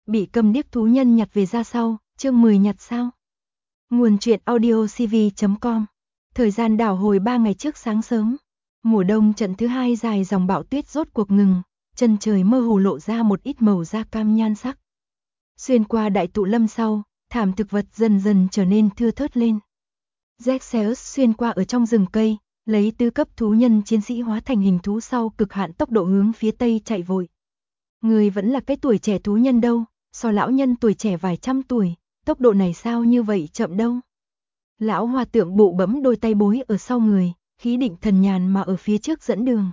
bị câm điếc thú nhân nhặt về ra sau, chương 10 nhặt sao. Nguồn truyện audio cv.com. Thời gian đảo hồi 3 ngày trước sáng sớm. Mùa đông trận thứ hai dài dòng bão tuyết rốt cuộc ngừng, chân trời mơ hồ lộ ra một ít màu da cam nhan sắc. Xuyên qua đại tụ lâm sau, thảm thực vật dần dần trở nên thưa thớt lên. Zexeus xuyên qua ở trong rừng cây, lấy tứ cấp thú nhân chiến sĩ hóa thành hình thú sau cực hạn tốc độ hướng phía tây chạy vội. Người vẫn là cái tuổi trẻ thú nhân đâu, so lão nhân tuổi trẻ vài trăm tuổi, tốc độ này sao như vậy chậm đâu. Lão hòa tượng bụ bẫm đôi tay bối ở sau người, khí định thần nhàn mà ở phía trước dẫn đường.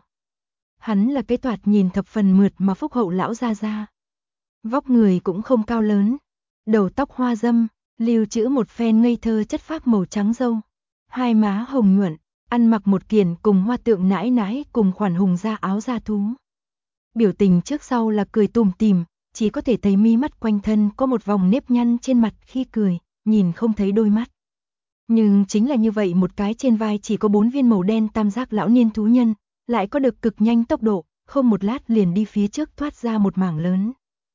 Hắn là cái thoạt nhìn thập phần mượt mà phúc hậu lão gia gia. Vóc người cũng không cao lớn, đầu tóc hoa dâm, lưu trữ một phen ngây thơ chất phác màu trắng râu, hai má hồng nhuận, ăn mặc một kiện cùng hoa tượng nãi nãi cùng khoản hùng da áo da thú. Biểu tình trước sau là cười tủm tỉm, chỉ có thể thấy mí mắt quanh thân có một vòng nếp nhăn trên mặt khi cười, nhìn không thấy đôi mắt. Nhưng chính là như vậy một cái trên vai chỉ có 4 viên màu đen tam giác lão niên thú nhân, lại có được cực nhanh tốc độ, không một lát liền đi phía trước thoát ra một mảng lớn.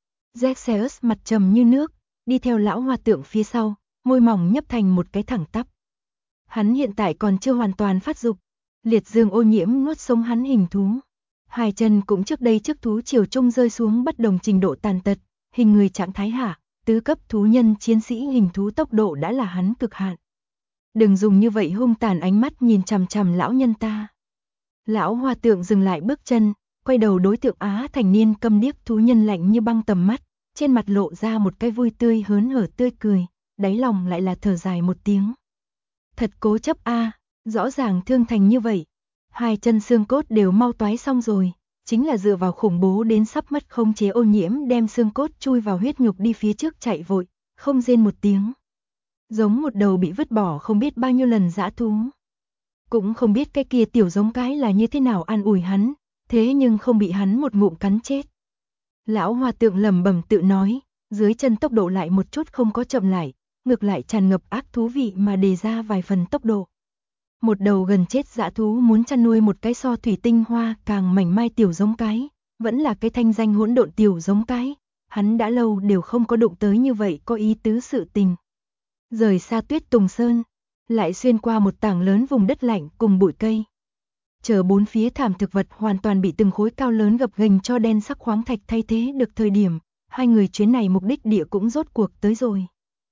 Zexeus mặt trầm như nước, đi theo lão hoa tượng phía sau, môi mỏng nhấp thành một cái thẳng tắp. Hắn hiện tại còn chưa hoàn toàn phát dục, liệt dương ô nhiễm nuốt sống hắn hình thú. Hai chân cũng trước đây trước thú chiều trung rơi xuống bất đồng trình độ tàn tật, hình người trạng thái hạ, tứ cấp thú nhân chiến sĩ hình thú tốc độ đã là hắn cực hạn. Đừng dùng như vậy hung tàn ánh mắt nhìn chằm chằm lão nhân ta. Lão hoa tượng dừng lại bước chân, quay đầu đối tượng Á thành niên câm điếc thú nhân lạnh như băng tầm mắt, trên mặt lộ ra một cái vui tươi hớn hở tươi cười, đáy lòng lại là thở dài một tiếng. Thật cố chấp a, rõ ràng thương thành như vậy. Hai chân xương cốt đều mau toái xong rồi, chính là dựa vào khủng bố đến sắp mất khống chế ô nhiễm đem xương cốt chui vào huyết nhục đi phía trước chạy vội, không rên một tiếng. Giống một đầu bị vứt bỏ không biết bao nhiêu lần dã thú. Cũng không biết cái kia tiểu giống cái là như thế nào an ủi hắn, thế nhưng không bị hắn một ngụm cắn chết. Lão hoa tượng lẩm bẩm tự nói, dưới chân tốc độ lại một chút không có chậm lại, ngược lại tràn ngập ác thú vị mà đề ra vài phần tốc độ. Một đầu gần chết dã thú muốn chăn nuôi một cái so thủy tinh hoa càng mảnh mai tiểu giống cái, vẫn là cái thanh danh hỗn độn tiểu giống cái, hắn đã lâu đều không có đụng tới như vậy có ý tứ sự tình. Rời xa Tuyết Tùng Sơn, lại xuyên qua một tảng lớn vùng đất lạnh cùng bụi cây. Chờ bốn phía thảm thực vật hoàn toàn bị từng khối cao lớn gập ghềnh cho đen sắc khoáng thạch thay thế được thời điểm, hai người chuyến này mục đích địa cũng rốt cuộc tới rồi.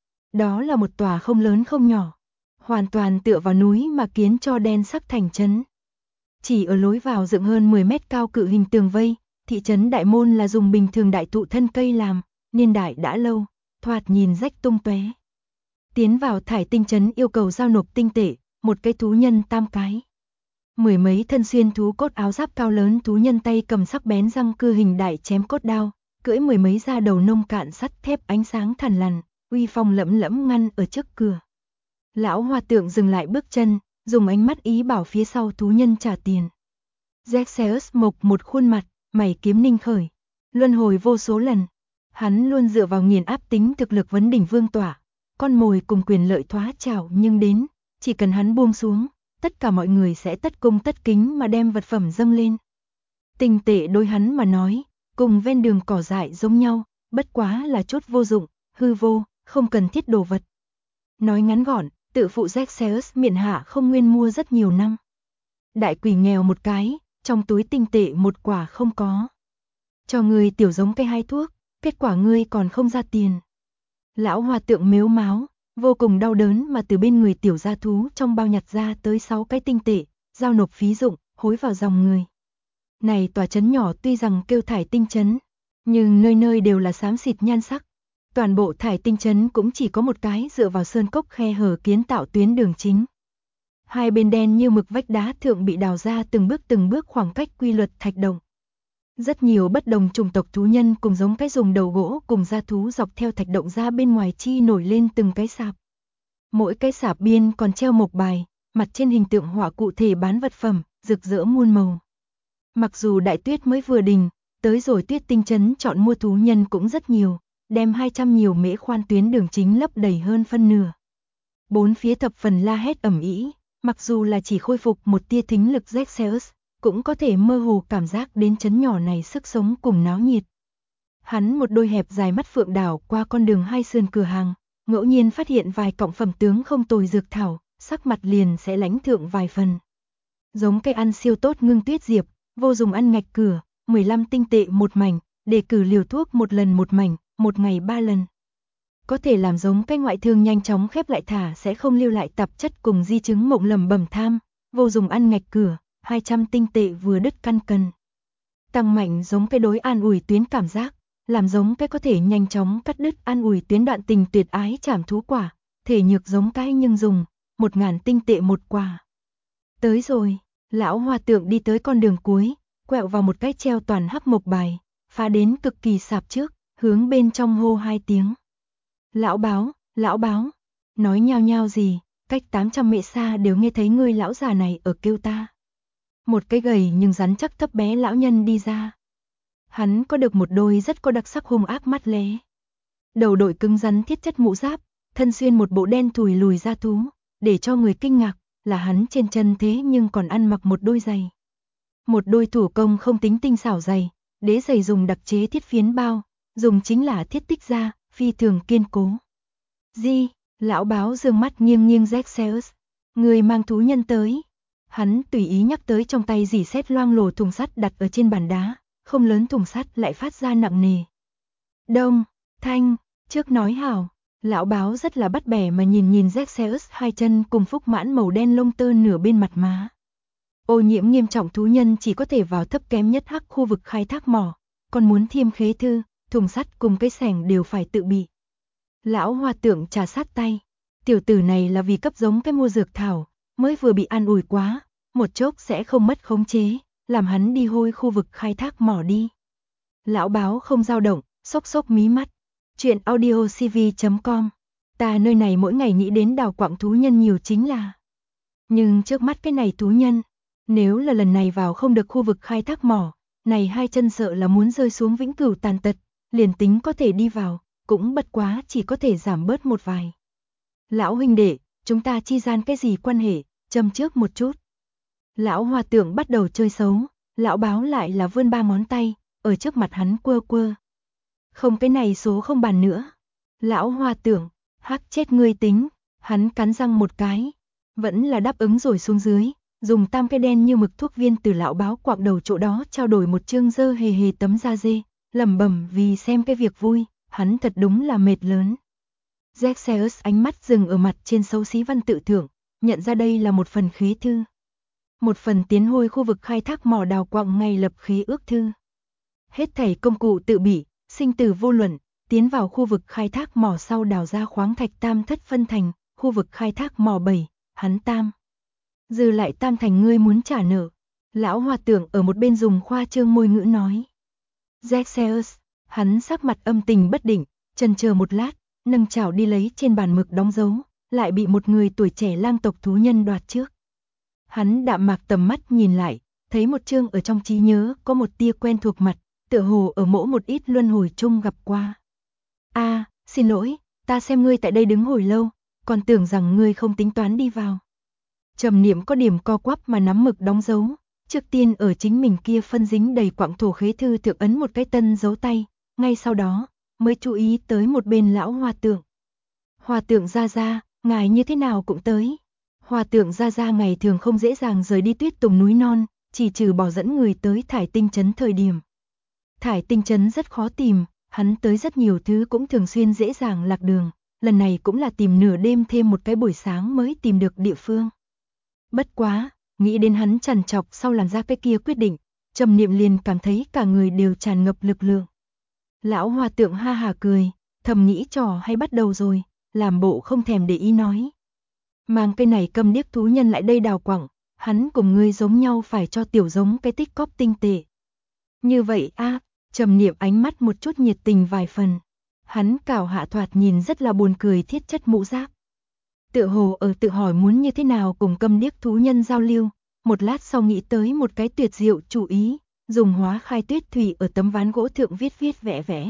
Đó là một tòa không lớn không nhỏ, hoàn toàn tựa vào núi mà kiến cho đen sắc thành trấn. Chỉ ở lối vào dựng hơn 10 mét cao cự hình tường vây, thị trấn đại môn là dùng bình thường đại thụ thân cây làm, niên đại đã lâu, thoạt nhìn rách tung tóe. Tiến vào thải tinh trấn yêu cầu giao nộp tinh tệ, một cái thú nhân tam cái. Mười mấy thân xuyên thú cốt áo giáp cao lớn thú nhân tay cầm sắc bén răng cưa hình đại chém cốt đao, cưỡi mười mấy da đầu nông cạn sắt thép ánh sáng thằn lằn, uy phong lẫm lẫm ngăn ở trước cửa. Lão hoa tượng dừng lại bước chân, dùng ánh mắt ý bảo phía sau thú nhân trả tiền. Zexeus mộc một khuôn mặt, mày kiếm ninh khởi, luân hồi vô số lần. Hắn luôn dựa vào nghiền áp tính thực lực vấn đỉnh vương tỏa, con mồi cùng quyền lợi thoá trào nhưng đến, chỉ cần hắn buông xuống, tất cả mọi người sẽ tất cung tất kính mà đem vật phẩm dâng lên. Tinh tệ đối hắn mà nói, cùng ven đường cỏ dại giống nhau, bất quá là chút vô dụng, hư vô, không cần thiết đồ vật. Nói ngắn gọn, tự phụ Zexeus miệng hạ không nguyên mua rất nhiều năm. Đại quỷ nghèo một cái, trong túi tinh tệ một quả không có. Cho ngươi tiểu giống cây hai thuốc, kết quả ngươi còn không ra tiền. Lão hoa tượng mếu máo, vô cùng đau đớn mà từ bên người tiểu gia thú trong bao nhặt ra tới 6 cái tinh tệ, giao nộp phí dụng, hối vào dòng người. Này tòa trấn nhỏ tuy rằng kêu thải tinh trấn, nhưng nơi nơi đều là xám xịt nhan sắc. Toàn bộ thải tinh trấn cũng chỉ có một cái dựa vào sơn cốc khe hở kiến tạo tuyến đường chính. Hai bên đen như mực vách đá thượng bị đào ra từng bước khoảng cách quy luật thạch động. Rất nhiều bất đồng chủng tộc thú nhân cùng giống cái dùng đầu gỗ cùng da thú dọc theo thạch động ra bên ngoài chi nổi lên từng cái sạp. Mỗi cái sạp biên còn treo mộc bài, mặt trên hình tượng họa cụ thể bán vật phẩm, rực rỡ muôn màu. Mặc dù đại tuyết mới vừa đình, tới rồi Tuyết Tinh trấn chọn mua thú nhân cũng rất nhiều, đem 200 nhiều mễ khoan tuyến đường chính lấp đầy hơn phân nửa. Bốn phía thập phần la hét ầm ĩ, mặc dù là chỉ khôi phục một tia thính lực Zexeus, cũng có thể mơ hồ cảm giác đến trấn nhỏ này sức sống cùng náo nhiệt. Hắn một đôi hẹp dài mắt phượng đảo qua con đường hai sườn cửa hàng, ngẫu nhiên phát hiện vài cọng phẩm tướng không tồi dược thảo, sắc mặt liền sẽ lãnh thượng vài phần. Giống cây ăn siêu tốt ngưng tuyết diệp, vô dùng ăn ngạch cửa, 15 tinh tệ một mảnh, đề cử liều thuốc một lần một mảnh, một ngày 3 lần. Có thể làm giống cái ngoại thương nhanh chóng khép lại thả sẽ không lưu lại tạp chất cùng di chứng mộng lầm bẩm tham, vô dùng ăn ngạch cửa, 200 tinh tệ vừa đứt căn cần. Tăng mạnh giống cái đối an ủi tuyến cảm giác, làm giống cái có thể nhanh chóng cắt đứt an ủi tuyến đoạn tình tuyệt ái trảm thú quả, thể nhược giống cái nhưng dùng, 1000 tinh tệ một quả. Tới rồi, lão hòa tượng đi tới con đường cuối, quẹo vào một cái treo toàn hắc mộc bài, phá đến cực kỳ sạp trước, hướng bên trong hô 2 tiếng. Lão báo, nói nhao nhao gì, cách 800 mệ xa đều nghe thấy ngươi lão già này ở kêu ta. Một cái gầy nhưng rắn chắc thấp bé lão nhân đi ra. Hắn có được một đôi rất có đặc sắc hung ác mắt lé. Đầu đội cứng rắn thiết chất mũ giáp, thân xuyên một bộ đen thùi lùi da thú, để cho người kinh ngạc là hắn trên chân thế nhưng còn ăn mặc một đôi giày. Một đôi thủ công không tính tinh xảo giày, đế giày dùng đặc chế thiết phiến bao, dùng chính là thiết tích da, phi thường kiên cố. Di, lão báo dương mắt nghiêng nghiêng Zexeus, người mang thú nhân tới. Hắn tùy ý nhắc tới trong tay dỉ xét loang lổ thùng sắt đặt ở trên bàn đá, không lớn thùng sắt lại phát ra nặng nề. Đông, thanh, trước nói hảo, lão báo rất là bắt bẻ mà nhìn Zexeus hai chân cùng phúc mãn màu đen lông tơ nửa bên mặt má. Ô nhiễm nghiêm trọng thú nhân chỉ có thể vào thấp kém nhất hắc khu vực khai thác mỏ, còn muốn thiêm khế thư, thùng sắt cùng cái xẻng đều phải tự bị. Lão hòa tượng trà sát tay, tiểu tử này là vì cấp giống cái mua dược thảo, mới vừa bị an ủi quá, một chốc sẽ không mất khống chế, làm hắn đi hôi khu vực khai thác mỏ đi. Lão báo không dao động, xốc xốc mí mắt. Chuyện audiocv.com. Ta nơi này mỗi ngày nghĩ đến đào quặng thú nhân nhiều chính là. Nhưng trước mắt cái này thú nhân, nếu là lần này vào không được khu vực khai thác mỏ, này hai chân sợ là muốn rơi xuống vĩnh cửu tàn tật, liền tính có thể đi vào, cũng bất quá chỉ có thể giảm bớt một vài. Lão huynh đệ, chúng ta chi gian cái gì quan hệ, châm trước một chút. Lão hòa tượng bắt đầu chơi xấu, lão báo lại là vươn 3 ngón tay, ở trước mặt hắn quơ quơ. Không cái này số không bàn nữa. Lão hòa tượng, hắc chết ngươi tính, hắn cắn răng một cái, vẫn là đáp ứng rồi xuống dưới, dùng tam cái đen như mực thuốc viên từ lão báo quạng đầu chỗ đó trao đổi một chương dơ hề hề tấm da dê, lẩm bẩm vì xem cái việc vui, hắn thật đúng là mệt lớn. Zexeus ánh mắt dừng ở mặt trên xấu xí văn tự thưởng, nhận ra đây là một phần khế thư. Một phần tiến hôi khu vực khai thác mỏ đào quặng ngày lập khế ước thư. Hết thảy công cụ tự bị, sinh tử vô luận, tiến vào khu vực khai thác mỏ sau đào ra khoáng thạch tam thất phân thành, khu vực khai thác mỏ 7, hắn tam. Dư lại tam thành ngươi muốn trả nợ. Lão hòa tượng ở một bên dùng khoa trương môi ngữ nói. Zexeus, hắn sắc mặt âm tình bất định, chần chờ một lát, nâng chảo đi lấy trên bàn mực đóng dấu, lại bị một người tuổi trẻ lang tộc thú nhân đoạt trước. Hắn đạm mạc tầm mắt nhìn lại, thấy một chương ở trong trí nhớ có một tia quen thuộc mặt, tựa hồ ở mỗi một ít luân hồi chung gặp qua. Xin lỗi, ta xem ngươi tại đây đứng hồi lâu, còn tưởng rằng ngươi không tính toán đi vào. Trầm niệm có điểm co quắp mà nắm mực đóng dấu, trước tiên ở chính mình kia phân dính đầy quặng thổ khế thư thượng ấn một cái tân dấu tay, ngay sau đó mới chú ý tới một bên lão hòa tượng. Hòa tượng ra, ngài như thế nào cũng tới. Hòa tượng ra ngày thường không dễ dàng rời đi tuyết tùng núi non, chỉ trừ bỏ dẫn người tới Thải Tinh Trấn thời điểm. Thải Tinh Trấn rất khó tìm, hắn tới rất nhiều thứ cũng thường xuyên dễ dàng lạc đường, lần này cũng là tìm nửa đêm thêm một cái buổi sáng mới tìm được địa phương. Bất quá, nghĩ đến hắn trằn trọc sau làm ra cái kia quyết định, Trầm Niệm liền cảm thấy cả người đều tràn ngập lực lượng. Lão hòa tượng ha hà cười, thầm nghĩ trò hay bắt đầu rồi, làm bộ không thèm để ý nói. Mang cây này cầm điếc thú nhân lại đây đào quặng, hắn cùng ngươi giống nhau phải cho tiểu giống cái tích cóp tinh tệ. Như vậy Trầm Niệm ánh mắt một chút nhiệt tình vài phần. Hắn cào hạ thoạt nhìn rất là buồn cười thiết chất mũ giáp. Tựa hồ ở tự hỏi muốn như thế nào cùng câm điếc thú nhân giao lưu, một lát sau nghĩ tới một cái tuyệt diệu chủ ý, dùng hóa khai tuyết thủy ở tấm ván gỗ thượng viết vẽ.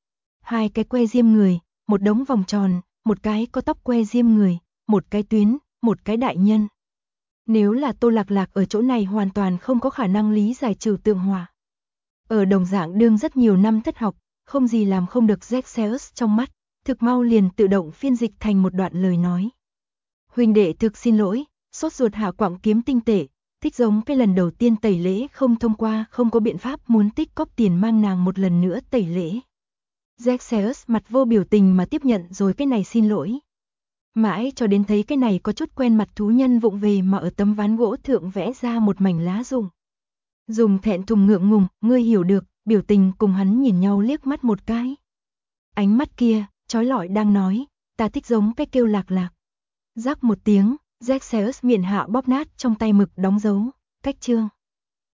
2 cái que diêm người, một đống vòng tròn, một cái có tóc que diêm người, một cái tuyến, một cái đại nhân. Nếu là Tô Lạc Lạc ở chỗ này hoàn toàn không có khả năng lý giải trừ tượng hỏa. Ở đồng dạng đương rất nhiều năm thất học, không gì làm không được Zexeus trong mắt, thực mau liền tự động phiên dịch thành một đoạn lời nói. Huynh đệ thực xin lỗi, sốt ruột hạ quặng kiếm tinh tệ, thích giống cái lần đầu tiên tẩy lễ không thông qua, không có biện pháp muốn tích cóp tiền mang nàng một lần nữa tẩy lễ. Zexeus mặt vô biểu tình mà tiếp nhận rồi cái này xin lỗi. Mãi cho đến thấy cái này có chút quen mặt thú nhân vụng về mà ở tấm ván gỗ thượng vẽ ra một mảnh lá rụng. Dùng thẹn thùng ngượng ngùng, ngươi hiểu được, biểu tình cùng hắn nhìn nhau liếc mắt một cái. Ánh mắt kia, trói lọi đang nói, ta thích giống cái kêu lạc lạc. Rắc một tiếng, Zexeus miệng hạ bóp nát trong tay mực đóng dấu, cách chương.